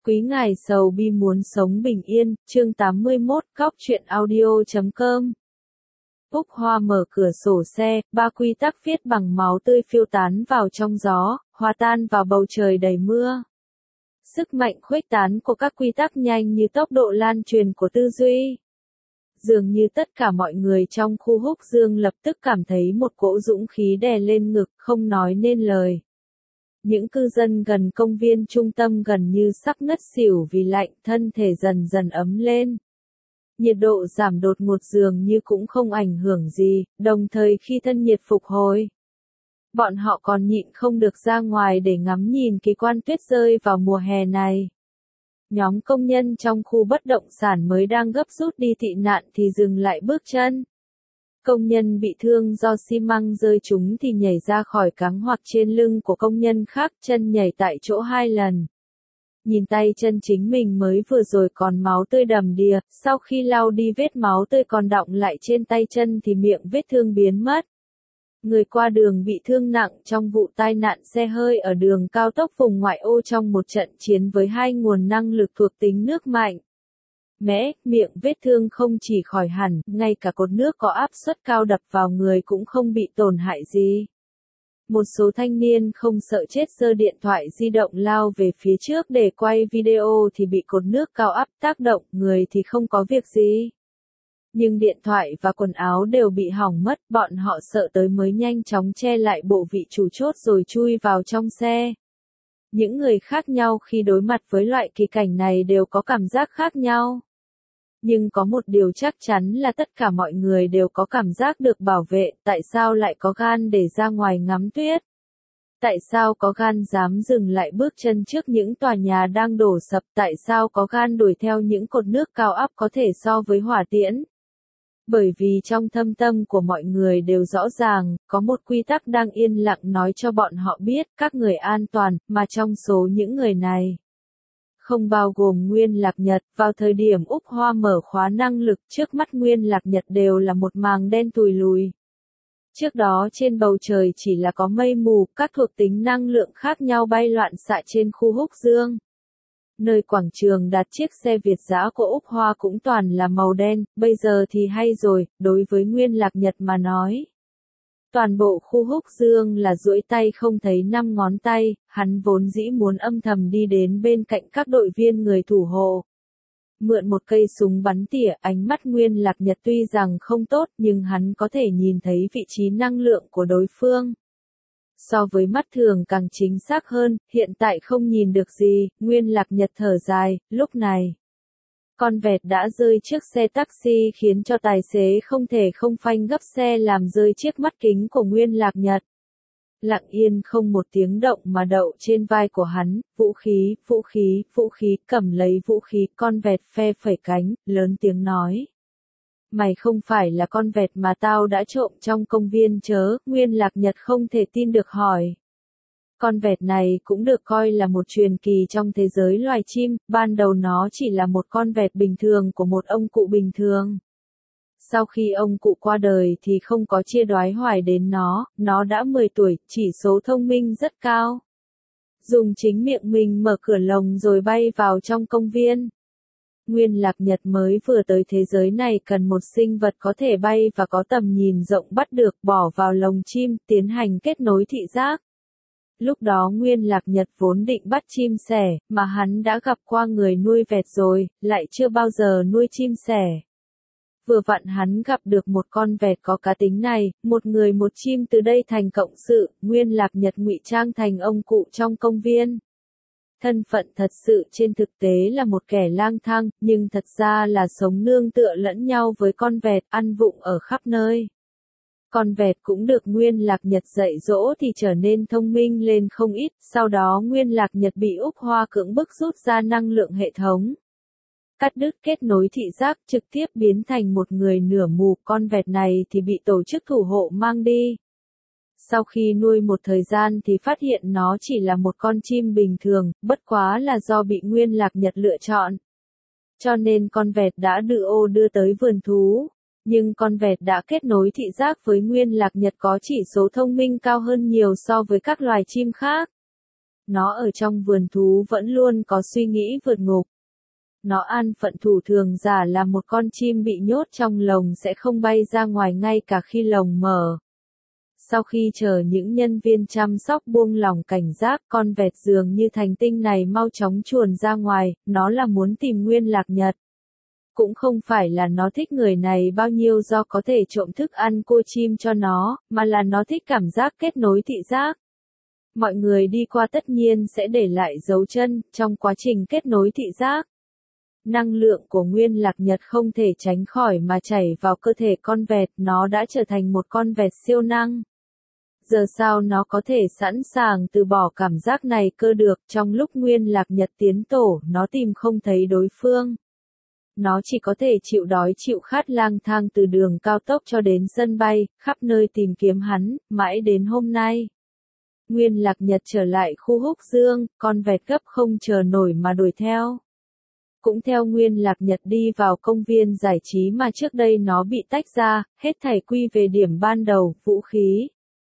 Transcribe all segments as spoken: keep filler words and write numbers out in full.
Quý ngài sầu bi muốn sống bình yên, chương tám mươi mốt, góc truyện audio chấm com. Úc Hoa mở cửa sổ xe, ba quy tắc viết bằng máu tươi phiêu tán vào trong gió, hòa tan vào bầu trời đầy mưa. Sức mạnh khuếch tán của các quy tắc nhanh như tốc độ lan truyền của tư duy. Dường như tất cả mọi người trong khu Húc Dương lập tức cảm thấy một cỗ dũng khí đè lên ngực, không nói nên lời. Những cư dân gần công viên trung tâm gần như sắp ngất xỉu vì lạnh, thân thể dần dần ấm lên. Nhiệt độ giảm đột ngột dường như cũng không ảnh hưởng gì, đồng thời khi thân nhiệt phục hồi, bọn họ còn nhịn không được ra ngoài để ngắm nhìn kỳ quan tuyết rơi vào mùa hè này. Nhóm công nhân trong khu bất động sản mới đang gấp rút đi tị nạn thì dừng lại bước chân. Công nhân bị thương do xi măng rơi trúng thì nhảy ra khỏi cáng hoặc trên lưng của công nhân khác, chân nhảy tại chỗ hai lần. Nhìn tay chân chính mình mới vừa rồi còn máu tươi đầm đìa, sau khi lau đi vết máu tươi còn đọng lại trên tay chân thì miệng vết thương biến mất. Người qua đường bị thương nặng trong vụ tai nạn xe hơi ở đường cao tốc vùng ngoại ô trong một trận chiến với hai nguồn năng lực thuộc tính nước mạnh. Mẽ, miệng vết thương không chỉ khỏi hẳn, ngay cả cột nước có áp suất cao đập vào người cũng không bị tổn hại gì. Một số thanh niên không sợ chết giơ điện thoại di động lao về phía trước để quay video thì bị cột nước cao áp tác động, người thì không có việc gì. Nhưng điện thoại và quần áo đều bị hỏng mất, bọn họ sợ tới mới nhanh chóng che lại bộ vị chủ chốt rồi chui vào trong xe. Những người khác nhau khi đối mặt với loại kỳ cảnh này đều có cảm giác khác nhau. Nhưng có một điều chắc chắn là tất cả mọi người đều có cảm giác được bảo vệ, tại sao lại có gan để ra ngoài ngắm tuyết? Tại sao có gan dám dừng lại bước chân trước những tòa nhà đang đổ sập? Tại sao có gan đuổi theo những cột nước cao áp có thể so với hỏa tiễn? Bởi vì trong thâm tâm của mọi người đều rõ ràng, có một quy tắc đang yên lặng nói cho bọn họ biết, các người an toàn, mà trong số những người này không bao gồm Nguyên Lạc Nhật. Vào thời điểm Úc Hoa mở khóa năng lực, trước mắt Nguyên Lạc Nhật đều là một màng đen tùi lùi. Trước đó trên bầu trời chỉ là có mây mù, các thuộc tính năng lượng khác nhau bay loạn xạ trên khu Húc Dương. Nơi quảng trường đặt chiếc xe Việt dã của Úc Hoa cũng toàn là màu đen, bây giờ thì hay rồi, đối với Nguyên Lạc Nhật mà nói. Toàn bộ khu Húc Dương là duỗi tay không thấy năm ngón tay, hắn vốn dĩ muốn âm thầm đi đến bên cạnh các đội viên người thủ hộ. Mượn một cây súng bắn tỉa, ánh mắt Nguyên Lạc Nhật tuy rằng không tốt nhưng hắn có thể nhìn thấy vị trí năng lượng của đối phương. So với mắt thường càng chính xác hơn, hiện tại không nhìn được gì, Nguyên Lạc Nhật thở dài, lúc này. Con vẹt đã rơi trước xe taxi khiến cho tài xế không thể không phanh gấp xe làm rơi chiếc mắt kính của Nguyên Lạc Nhật. Lặng yên không một tiếng động mà đậu trên vai của hắn, vũ khí, vũ khí, vũ khí, cầm lấy vũ khí, con vẹt phe phẩy cánh, lớn tiếng nói. Mày không phải là con vẹt mà tao đã trộm trong công viên chớ, Nguyên Lạc Nhật không thể tin được hỏi. Con vẹt này cũng được coi là một truyền kỳ trong thế giới loài chim, ban đầu nó chỉ là một con vẹt bình thường của một ông cụ bình thường. Sau khi ông cụ qua đời thì không có chia đoái hoài đến nó, nó đã mười tuổi, chỉ số thông minh rất cao. Dùng chính miệng mình mở cửa lồng rồi bay vào trong công viên. Nguyên Lạc Nhật mới vừa tới thế giới này cần một sinh vật có thể bay và có tầm nhìn rộng bắt được bỏ vào lồng chim, tiến hành kết nối thị giác. Lúc đó Nguyên Lạc Nhật vốn định bắt chim sẻ, mà hắn đã gặp qua người nuôi vẹt rồi, lại chưa bao giờ nuôi chim sẻ. Vừa vặn hắn gặp được một con vẹt có cá tính này, một người một chim từ đây thành cộng sự, Nguyên Lạc Nhật ngụy trang thành ông cụ trong công viên. Thân phận thật sự trên thực tế là một kẻ lang thang, nhưng thật ra là sống nương tựa lẫn nhau với con vẹt, ăn vụng ở khắp nơi. Con vẹt cũng được Nguyên Lạc Nhật dạy dỗ thì trở nên thông minh lên không ít, sau đó Nguyên Lạc Nhật bị Úc Hoa cưỡng bức rút ra năng lượng hệ thống. Cắt đứt kết nối thị giác, trực tiếp biến thành một người nửa mù, con vẹt này thì bị tổ chức thủ hộ mang đi. Sau khi nuôi một thời gian thì phát hiện nó chỉ là một con chim bình thường, bất quá là do bị Nguyên Lạc Nhật lựa chọn. Cho nên con vẹt đã đưa ô đưa tới vườn thú. Nhưng con vẹt đã kết nối thị giác với Nguyên Lạc Nhật có chỉ số thông minh cao hơn nhiều so với các loài chim khác. Nó ở trong vườn thú vẫn luôn có suy nghĩ vượt ngục. Nó an phận thủ thường giả là một con chim bị nhốt trong lồng sẽ không bay ra ngoài ngay cả khi lồng mở. Sau khi chờ những nhân viên chăm sóc buông lỏng cảnh giác, con vẹt dường như thành tinh này mau chóng chuồn ra ngoài, nó là muốn tìm Nguyên Lạc Nhật. Cũng không phải là nó thích người này bao nhiêu do có thể trộm thức ăn cua chim cho nó, mà là nó thích cảm giác kết nối thị giác. Mọi người đi qua tất nhiên sẽ để lại dấu chân, trong quá trình kết nối thị giác. Năng lượng của Nguyên Lạc Nhật không thể tránh khỏi mà chảy vào cơ thể con vẹt, nó đã trở thành một con vẹt siêu năng. Giờ sao nó có thể sẵn sàng từ bỏ cảm giác này cơ được, trong lúc Nguyên Lạc Nhật tiến tổ, nó tìm không thấy đối phương. Nó chỉ có thể chịu đói chịu khát lang thang từ đường cao tốc cho đến sân bay, khắp nơi tìm kiếm hắn, mãi đến hôm nay. Nguyên Lạc Nhật trở lại khu Húc Dương, con vẹt gấp không chờ nổi mà đuổi theo. Cũng theo Nguyên Lạc Nhật đi vào công viên giải trí mà trước đây nó bị tách ra, hết thảy quy về điểm ban đầu, vũ khí.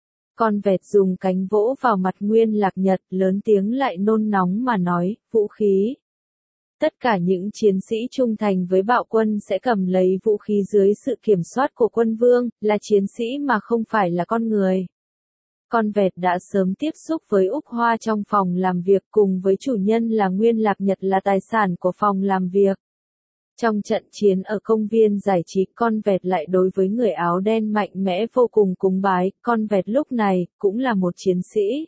Con vẹt dùng cánh vỗ vào mặt Nguyên Lạc Nhật, lớn tiếng lại nôn nóng mà nói, vũ khí. Tất cả những chiến sĩ trung thành với bạo quân sẽ cầm lấy vũ khí dưới sự kiểm soát của quân vương, là chiến sĩ mà không phải là con người. Con vẹt đã sớm tiếp xúc với Úc Hoa trong phòng làm việc cùng với chủ nhân là Nguyên Lạc Nhật là tài sản của phòng làm việc. Trong trận chiến ở công viên giải trí, con vẹt lại đối với người áo đen mạnh mẽ vô cùng cúng bái, con vẹt lúc này cũng là một chiến sĩ.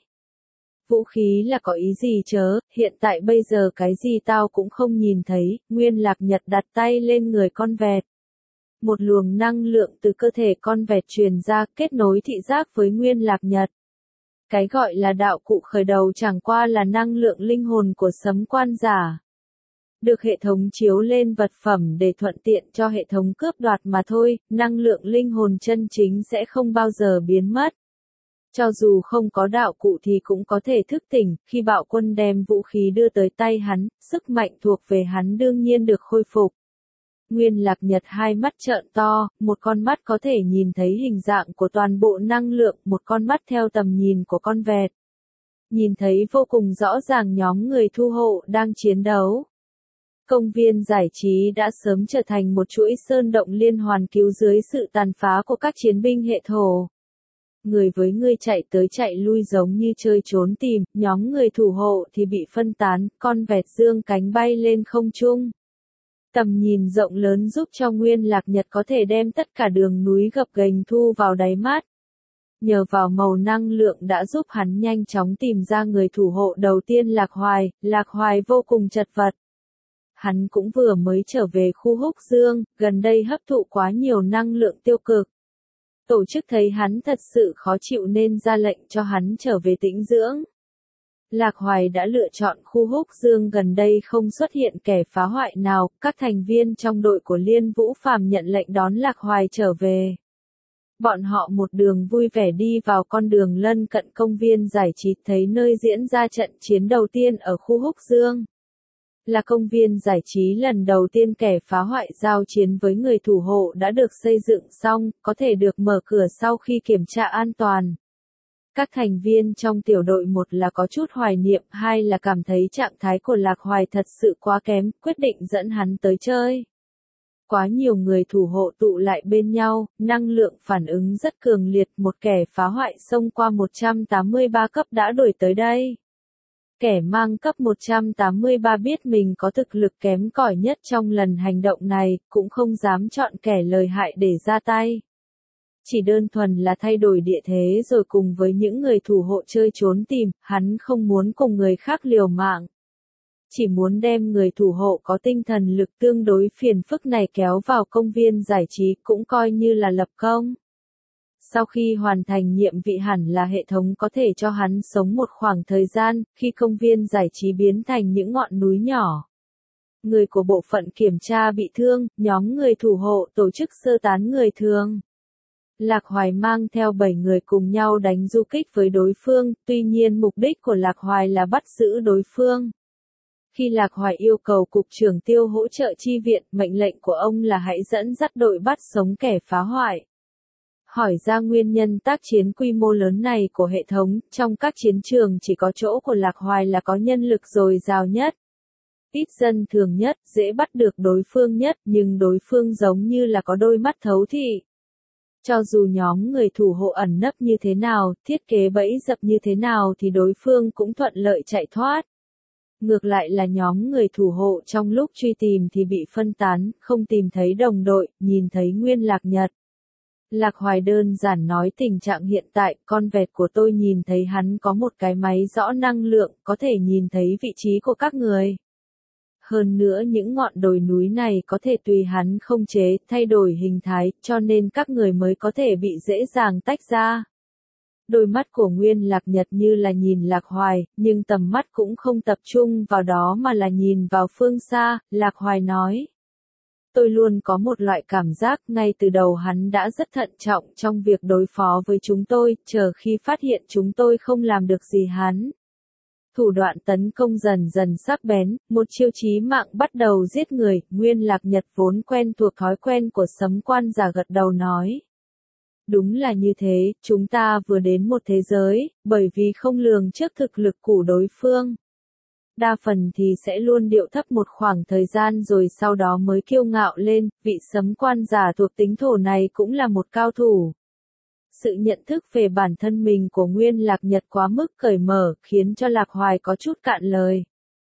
Vũ khí là có ý gì chớ, hiện tại bây giờ cái gì tao cũng không nhìn thấy, Nguyên Lạc Nhật đặt tay lên người con vẹt. Một luồng năng lượng từ cơ thể con vẹt truyền ra, kết nối thị giác với Nguyên Lạc Nhật. Cái gọi là đạo cụ khởi đầu chẳng qua là năng lượng linh hồn của Sấm Quan Giả. Được hệ thống chiếu lên vật phẩm để thuận tiện cho hệ thống cướp đoạt mà thôi, năng lượng linh hồn chân chính sẽ không bao giờ biến mất. Cho dù không có đạo cụ thì cũng có thể thức tỉnh, khi bạo quân đem vũ khí đưa tới tay hắn, sức mạnh thuộc về hắn đương nhiên được khôi phục. Nguyên Lạc Nhật hai mắt trợn to, một con mắt có thể nhìn thấy hình dạng của toàn bộ năng lượng, một con mắt theo tầm nhìn của con vẹt. Nhìn thấy vô cùng rõ ràng nhóm người thu hộ đang chiến đấu. Công viên giải trí đã sớm trở thành một chuỗi sơn động liên hoàn cứu dưới sự tàn phá của các chiến binh hệ thổ. Người với người chạy tới chạy lui giống như chơi trốn tìm, nhóm người thủ hộ thì bị phân tán, con vẹt dương cánh bay lên không trung. Tầm nhìn rộng lớn giúp cho Nguyên Lạc Nhật có thể đem tất cả đường núi gập ghềnh thu vào đáy mắt. Nhờ vào màu năng lượng đã giúp hắn nhanh chóng tìm ra người thủ hộ đầu tiên Lạc Hoài, Lạc Hoài vô cùng chật vật. Hắn cũng vừa mới trở về khu Húc Dương, gần đây hấp thụ quá nhiều năng lượng tiêu cực. Tổ chức thấy hắn thật sự khó chịu nên ra lệnh cho hắn trở về tĩnh dưỡng. Lạc Hoài đã lựa chọn khu Húc Dương gần đây không xuất hiện kẻ phá hoại nào, các thành viên trong đội của Liên Vũ Phàm nhận lệnh đón Lạc Hoài trở về. Bọn họ một đường vui vẻ đi vào con đường lân cận công viên giải trí thấy nơi diễn ra trận chiến đầu tiên ở khu Húc Dương. Là công viên giải trí lần đầu tiên kẻ phá hoại giao chiến với người thủ hộ đã được xây dựng xong, có thể được mở cửa sau khi kiểm tra an toàn. Các thành viên trong tiểu đội một là có chút hoài niệm, hai là cảm thấy trạng thái của Lạc Hoài thật sự quá kém, quyết định dẫn hắn tới chơi. Quá nhiều người thủ hộ tụ lại bên nhau, năng lượng phản ứng rất cường liệt, một kẻ phá hoại xông qua một trăm tám mươi ba cấp đã đuổi tới đây. Kẻ mang cấp một trăm tám mươi ba biết mình có thực lực kém cỏi nhất trong lần hành động này, cũng không dám chọn kẻ lời hại để ra tay. Chỉ đơn thuần là thay đổi địa thế rồi cùng với những người thủ hộ chơi trốn tìm, hắn không muốn cùng người khác liều mạng. Chỉ muốn đem người thủ hộ có tinh thần lực tương đối phiền phức này kéo vào công viên giải trí cũng coi như là lập công. Sau khi hoàn thành nhiệm vụ hẳn là hệ thống có thể cho hắn sống một khoảng thời gian, khi công viên giải trí biến thành những ngọn núi nhỏ. Người của bộ phận kiểm tra bị thương, nhóm người thủ hộ tổ chức sơ tán người thường. Lạc Hoài mang theo bảy người cùng nhau đánh du kích với đối phương, tuy nhiên mục đích của Lạc Hoài là bắt giữ đối phương. Khi Lạc Hoài yêu cầu cục trưởng Tiêu hỗ trợ chi viện, mệnh lệnh của ông là hãy dẫn dắt đội bắt sống kẻ phá hoại. Hỏi ra nguyên nhân tác chiến quy mô lớn này của hệ thống, trong các chiến trường chỉ có chỗ của Lạc Hoài là có nhân lực dồi dào nhất. Ít dân thường nhất, dễ bắt được đối phương nhất, nhưng đối phương giống như là có đôi mắt thấu thị. Cho dù nhóm người thủ hộ ẩn nấp như thế nào, thiết kế bẫy dập như thế nào thì đối phương cũng thuận lợi chạy thoát. Ngược lại là nhóm người thủ hộ trong lúc truy tìm thì bị phân tán, không tìm thấy đồng đội, nhìn thấy Nguyên Lạc Nhật. Lạc Hoài đơn giản nói tình trạng hiện tại, con vẹt của tôi nhìn thấy hắn có một cái máy rõ năng lượng, có thể nhìn thấy vị trí của các người. Hơn nữa những ngọn đồi núi này có thể tùy hắn không chế, thay đổi hình thái, cho nên các người mới có thể bị dễ dàng tách ra. Đôi mắt của Nguyên Lạc Nhật như là nhìn Lạc Hoài, nhưng tầm mắt cũng không tập trung vào đó mà là nhìn vào phương xa, Lạc Hoài nói. Tôi luôn có một loại cảm giác ngay từ đầu hắn đã rất thận trọng trong việc đối phó với chúng tôi, chờ khi phát hiện chúng tôi không làm được gì hắn. Thủ đoạn tấn công dần dần sắc bén, một chiêu chí mạng bắt đầu giết người, Nguyên Lạc Nhật vốn quen thuộc thói quen của Sấm Quan giả gật đầu nói. Đúng là như thế, chúng ta vừa đến một thế giới, bởi vì không lường trước thực lực của đối phương. Đa phần thì sẽ luôn điệu thấp một khoảng thời gian rồi sau đó mới kiêu ngạo lên, vị Sấm Quan giả thuộc tính thổ này cũng là một cao thủ. Sự nhận thức về bản thân mình của Nguyên Lạc Nhật quá mức cởi mở, khiến cho Lạc Hoài có chút cạn lời.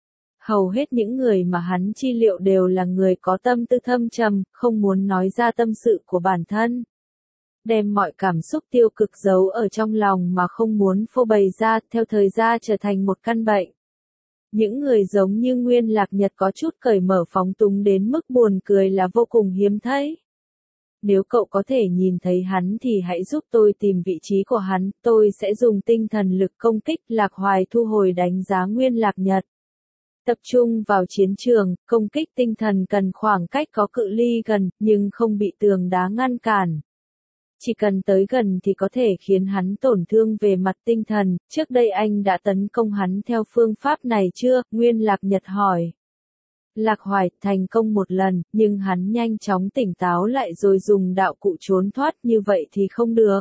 Hầu hết những người mà hắn chi liệu đều là người có tâm tư thâm trầm, không muốn nói ra tâm sự của bản thân. Đem mọi cảm xúc tiêu cực giấu ở trong lòng mà không muốn phô bày ra, theo thời gian trở thành một căn bệnh. Những người giống như Nguyên Lạc Nhật có chút cởi mở phóng túng đến mức buồn cười là vô cùng hiếm thấy. Nếu cậu có thể nhìn thấy hắn thì hãy giúp tôi tìm vị trí của hắn, tôi sẽ dùng tinh thần lực công kích. Lạc Hoài thu hồi đánh giá Nguyên Lạc Nhật. Tập trung vào chiến trường, công kích tinh thần cần khoảng cách có cự ly gần, nhưng không bị tường đá ngăn cản. Chỉ cần tới gần thì có thể khiến hắn tổn thương về mặt tinh thần, trước đây anh đã tấn công hắn theo phương pháp này chưa? Nguyên Lạc Nhật hỏi. Lạc Hoài thành công một lần, nhưng hắn nhanh chóng tỉnh táo lại rồi dùng đạo cụ trốn thoát, như vậy thì không được.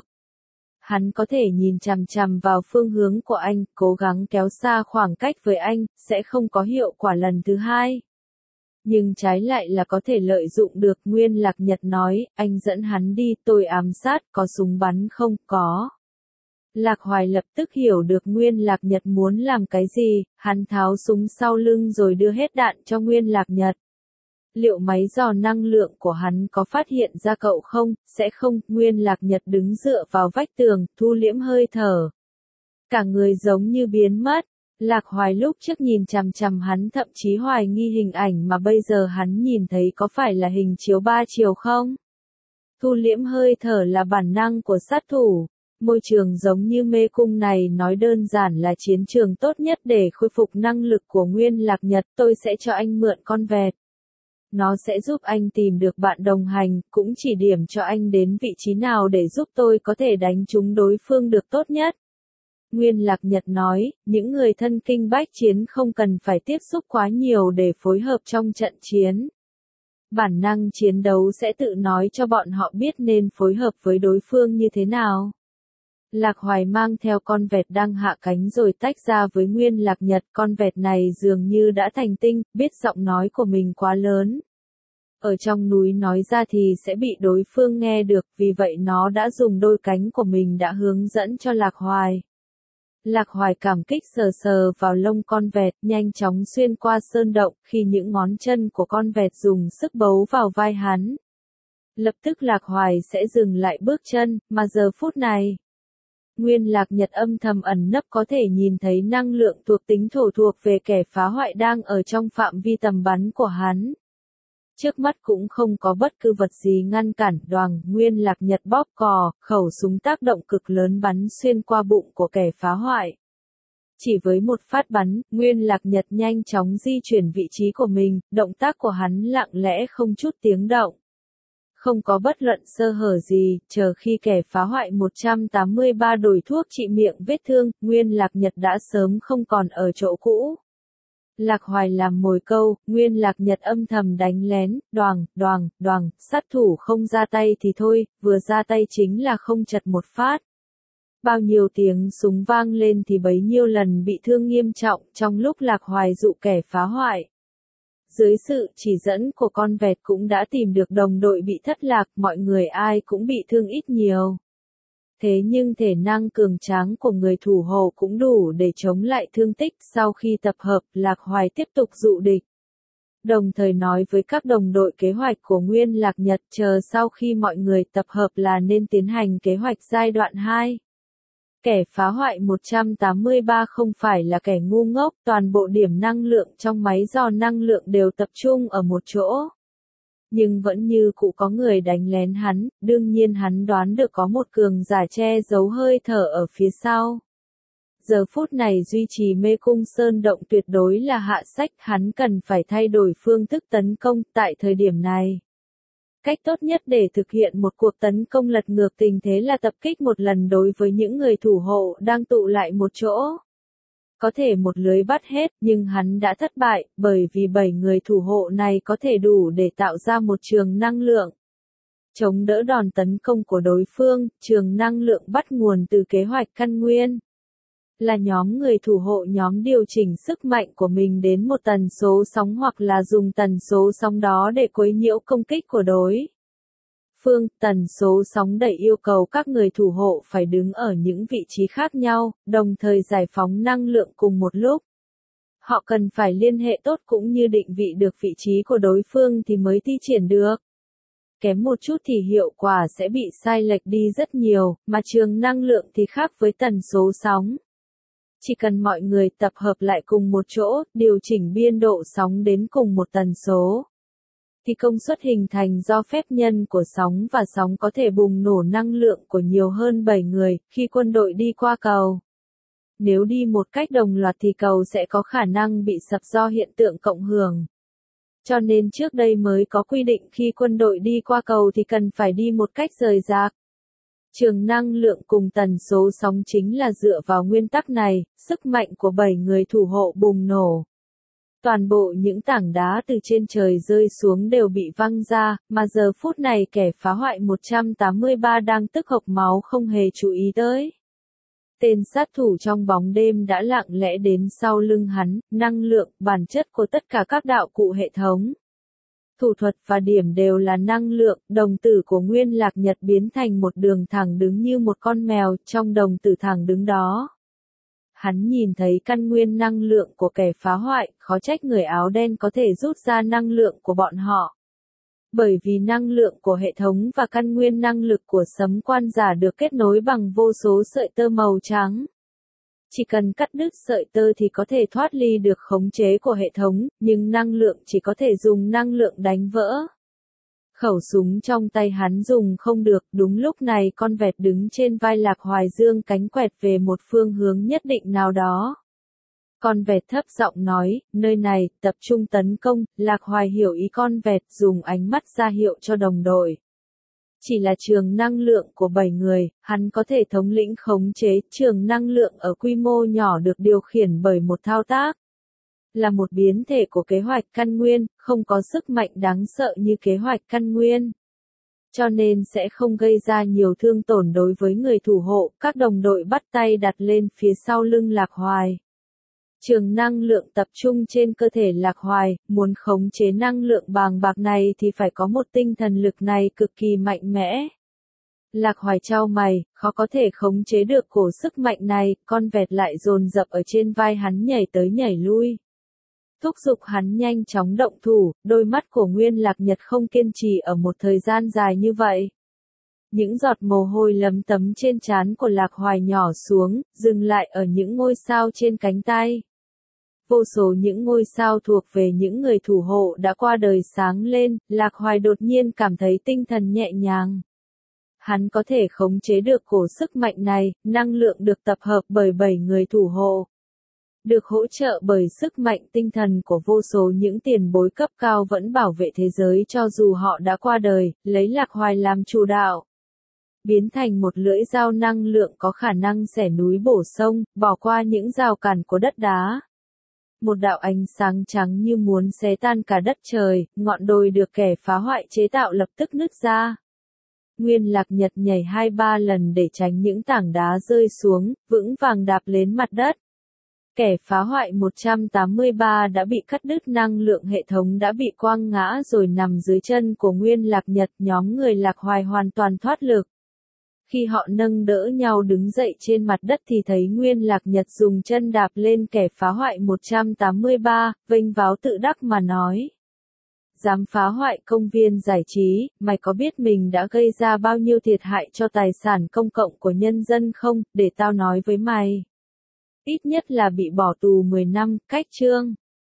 Hắn có thể nhìn chằm chằm vào phương hướng của anh, cố gắng kéo xa khoảng cách với anh, sẽ không có hiệu quả lần thứ hai. Nhưng trái lại là có thể lợi dụng được. Nguyên Lạc Nhật nói, anh dẫn hắn đi, tôi ám sát, có súng bắn không? Có. Lạc Hoài lập tức hiểu được Nguyên Lạc Nhật muốn làm cái gì, hắn tháo súng sau lưng rồi đưa hết đạn cho Nguyên Lạc Nhật. Liệu máy dò năng lượng của hắn có phát hiện ra cậu không? Sẽ không. Nguyên Lạc Nhật đứng dựa vào vách tường, thu liễm hơi thở. Cả người giống như biến mất. Lạc Hoài lúc trước nhìn chằm chằm hắn thậm chí hoài nghi hình ảnh mà bây giờ hắn nhìn thấy có phải là hình chiếu ba chiều không? Thu liễm hơi thở là bản năng của sát thủ. Môi trường giống như mê cung này nói đơn giản là chiến trường tốt nhất để khôi phục năng lực của Nguyên Lạc Nhật. Tôi sẽ cho anh mượn con vẹt. Nó sẽ giúp anh tìm được bạn đồng hành, cũng chỉ điểm cho anh đến vị trí nào để giúp tôi có thể đánh trúng đối phương được tốt nhất. Nguyên Lạc Nhật nói, những người thân kinh bách chiến không cần phải tiếp xúc quá nhiều để phối hợp trong trận chiến. Bản năng chiến đấu sẽ tự nói cho bọn họ biết nên phối hợp với đối phương như thế nào. Lạc Hoài mang theo con vẹt đang hạ cánh rồi tách ra với Nguyên Lạc Nhật. Con vẹt này dường như đã thành tinh, biết giọng nói của mình quá lớn. Ở trong núi nói ra thì sẽ bị đối phương nghe được, vì vậy nó đã dùng đôi cánh của mình đã hướng dẫn cho Lạc Hoài. Lạc Hoài cảm kích sờ sờ vào lông con vẹt, nhanh chóng xuyên qua sơn động, khi những ngón chân của con vẹt dùng sức bấu vào vai hắn. Lập tức Lạc Hoài sẽ dừng lại bước chân, mà giờ phút này. Nguyên Lạc Nhật âm thầm ẩn nấp có thể nhìn thấy năng lượng thuộc tính thổ thuộc về kẻ phá hoại đang ở trong phạm vi tầm bắn của hắn. Trước mắt cũng không có bất cứ vật gì ngăn cản. Đoàng, Nguyên Lạc Nhật bóp cò, khẩu súng tác động cực lớn bắn xuyên qua bụng của kẻ phá hoại. Chỉ với một phát bắn, Nguyên Lạc Nhật nhanh chóng di chuyển vị trí của mình, động tác của hắn lặng lẽ không chút tiếng động. Không có bất luận sơ hở gì, chờ khi kẻ phá hoại một trăm tám mươi ba đổi thuốc trị miệng vết thương, Nguyên Lạc Nhật đã sớm không còn ở chỗ cũ. Lạc Hoài làm mồi câu, Nguyên Lạc Nhật âm thầm đánh lén, đoàng, đoàng, đoàng, sát thủ không ra tay thì thôi, vừa ra tay chính là không chật một phát. Bao nhiêu tiếng súng vang lên thì bấy nhiêu lần bị thương nghiêm trọng trong lúc Lạc Hoài dụ kẻ phá hoại. Dưới sự chỉ dẫn của con vẹt cũng đã tìm được đồng đội bị thất lạc, mọi người ai cũng bị thương ít nhiều. Thế nhưng thể năng cường tráng của người thủ hộ cũng đủ để chống lại thương tích. Sau khi tập hợp, Lạc Hoài tiếp tục dụ địch. Đồng thời nói với các đồng đội kế hoạch của Nguyên Lạc Nhật, chờ sau khi mọi người tập hợp là nên tiến hành kế hoạch giai đoạn hai. Kẻ phá hoại một trăm tám mươi ba không phải là kẻ ngu ngốc, toàn bộ điểm năng lượng trong máy dò năng lượng đều tập trung ở một chỗ. Nhưng vẫn như cũ có người đánh lén hắn, đương nhiên hắn đoán được có một cường giả che giấu hơi thở ở phía sau. Giờ phút này duy trì mê cung sơn động tuyệt đối là hạ sách, hắn cần phải thay đổi phương thức tấn công tại thời điểm này. Cách tốt nhất để thực hiện một cuộc tấn công lật ngược tình thế là tập kích một lần đối với những người thủ hộ đang tụ lại một chỗ. Có thể một lưới bắt hết, nhưng hắn đã thất bại, bởi vì bảy người thủ hộ này có thể đủ để tạo ra một trường năng lượng. Chống đỡ đòn tấn công của đối phương, trường năng lượng bắt nguồn từ kế hoạch căn nguyên. Là nhóm người thủ hộ nhóm điều chỉnh sức mạnh của mình đến một tần số sóng hoặc là dùng tần số sóng đó để quấy nhiễu công kích của đối phương. Tần số sóng đẩy yêu cầu các người thủ hộ phải đứng ở những vị trí khác nhau, đồng thời giải phóng năng lượng cùng một lúc. Họ cần phải liên hệ tốt cũng như định vị được vị trí của đối phương thì mới thi triển được. Kém một chút thì hiệu quả sẽ bị sai lệch đi rất nhiều, mà trường năng lượng thì khác với tần số sóng. Chỉ cần mọi người tập hợp lại cùng một chỗ, điều chỉnh biên độ sóng đến cùng một tần số, thì công suất hình thành do phép nhân của sóng và sóng có thể bùng nổ năng lượng của nhiều hơn bảy người khi quân đội đi qua cầu. Nếu đi một cách đồng loạt thì cầu sẽ có khả năng bị sập do hiện tượng cộng hưởng. Cho nên trước đây mới có quy định khi quân đội đi qua cầu thì cần phải đi một cách rời rạc. Trường năng lượng cùng tần số sóng chính là dựa vào nguyên tắc này, sức mạnh của bảy người thủ hộ bùng nổ. Toàn bộ những tảng đá từ trên trời rơi xuống đều bị văng ra, mà giờ phút này kẻ phá hoại một trăm tám mươi ba đang tức hộc máu không hề chú ý tới. Tên sát thủ trong bóng đêm đã lặng lẽ đến sau lưng hắn, năng lượng, bản chất của tất cả các đạo cụ hệ thống. Thủ thuật và điểm đều là năng lượng, đồng tử của Nguyên Lạc Nhật biến thành một đường thẳng đứng như một con mèo trong đồng tử thẳng đứng đó. Hắn nhìn thấy căn nguyên năng lượng của kẻ phá hoại, khó trách người áo đen có thể rút ra năng lượng của bọn họ. Bởi vì năng lượng của hệ thống và căn nguyên năng lực của sấm quan giả được kết nối bằng vô số sợi tơ màu trắng. Chỉ cần cắt đứt sợi tơ thì có thể thoát ly được khống chế của hệ thống, nhưng năng lượng chỉ có thể dùng năng lượng đánh vỡ. Khẩu súng trong tay hắn dùng không được, đúng lúc này con vẹt đứng trên vai Lạc Hoài dương cánh quẹt về một phương hướng nhất định nào đó. Con vẹt thấp giọng nói, nơi này, tập trung tấn công, Lạc Hoài hiểu ý con vẹt dùng ánh mắt ra hiệu cho đồng đội. Chỉ là trường năng lượng của bảy người, hắn có thể thống lĩnh khống chế, trường năng lượng ở quy mô nhỏ được điều khiển bởi một thao tác. Là một biến thể của kế hoạch căn nguyên, không có sức mạnh đáng sợ như kế hoạch căn nguyên. Cho nên sẽ không gây ra nhiều thương tổn đối với người thủ hộ, các đồng đội bắt tay đặt lên phía sau lưng Lạc Hoài. Trường năng lượng tập trung trên cơ thể Lạc Hoài, muốn khống chế năng lượng bàng bạc này thì phải có một tinh thần lực này cực kỳ mạnh mẽ. Lạc Hoài chau mày, khó có thể khống chế được cổ sức mạnh này, con vẹt lại dồn dập ở trên vai hắn nhảy tới nhảy lui. Thúc giục hắn nhanh chóng động thủ, đôi mắt của Nguyên Lạc Nhật không kiên trì ở một thời gian dài như vậy. Những giọt mồ hôi lấm tấm trên trán của Lạc Hoài nhỏ xuống, dừng lại ở những ngôi sao trên cánh tay. Vô số những ngôi sao thuộc về những người thủ hộ đã qua đời sáng lên, Lạc Hoài đột nhiên cảm thấy tinh thần nhẹ nhàng. Hắn có thể khống chế được cổ sức mạnh này, năng lượng được tập hợp bởi bảy người thủ hộ. Được hỗ trợ bởi sức mạnh tinh thần của vô số những tiền bối cấp cao vẫn bảo vệ thế giới cho dù họ đã qua đời, lấy Lạc Hoài làm chủ đạo. Biến thành một lưỡi dao năng lượng có khả năng xẻ núi bổ sông, bỏ qua những rào cản của đất đá. một đạo ánh sáng trắng như muốn xé tan cả đất trời, ngọn đồi được kẻ phá hoại chế tạo lập tức nứt ra. Nguyên Lạc Nhật nhảy hai ba lần để tránh những tảng đá rơi xuống, vững vàng đạp lên mặt đất. Kẻ phá hoại một trăm tám mươi ba đã bị cắt đứt, năng lượng hệ thống đã bị quăng ngã rồi nằm dưới chân của Nguyên Lạc Nhật. Nhóm người Lạc Hoài hoàn toàn thoát lực. Khi họ nâng đỡ nhau đứng dậy trên mặt đất thì thấy Nguyên Lạc Nhật dùng chân đạp lên kẻ phá hoại một trăm tám mươi ba, vênh váo tự đắc mà nói. Dám phá hoại công viên giải trí, mày có biết mình đã gây ra bao nhiêu thiệt hại cho tài sản công cộng của nhân dân không, để tao nói với mày. Ít nhất là bị bỏ tù mười năm, cách chương.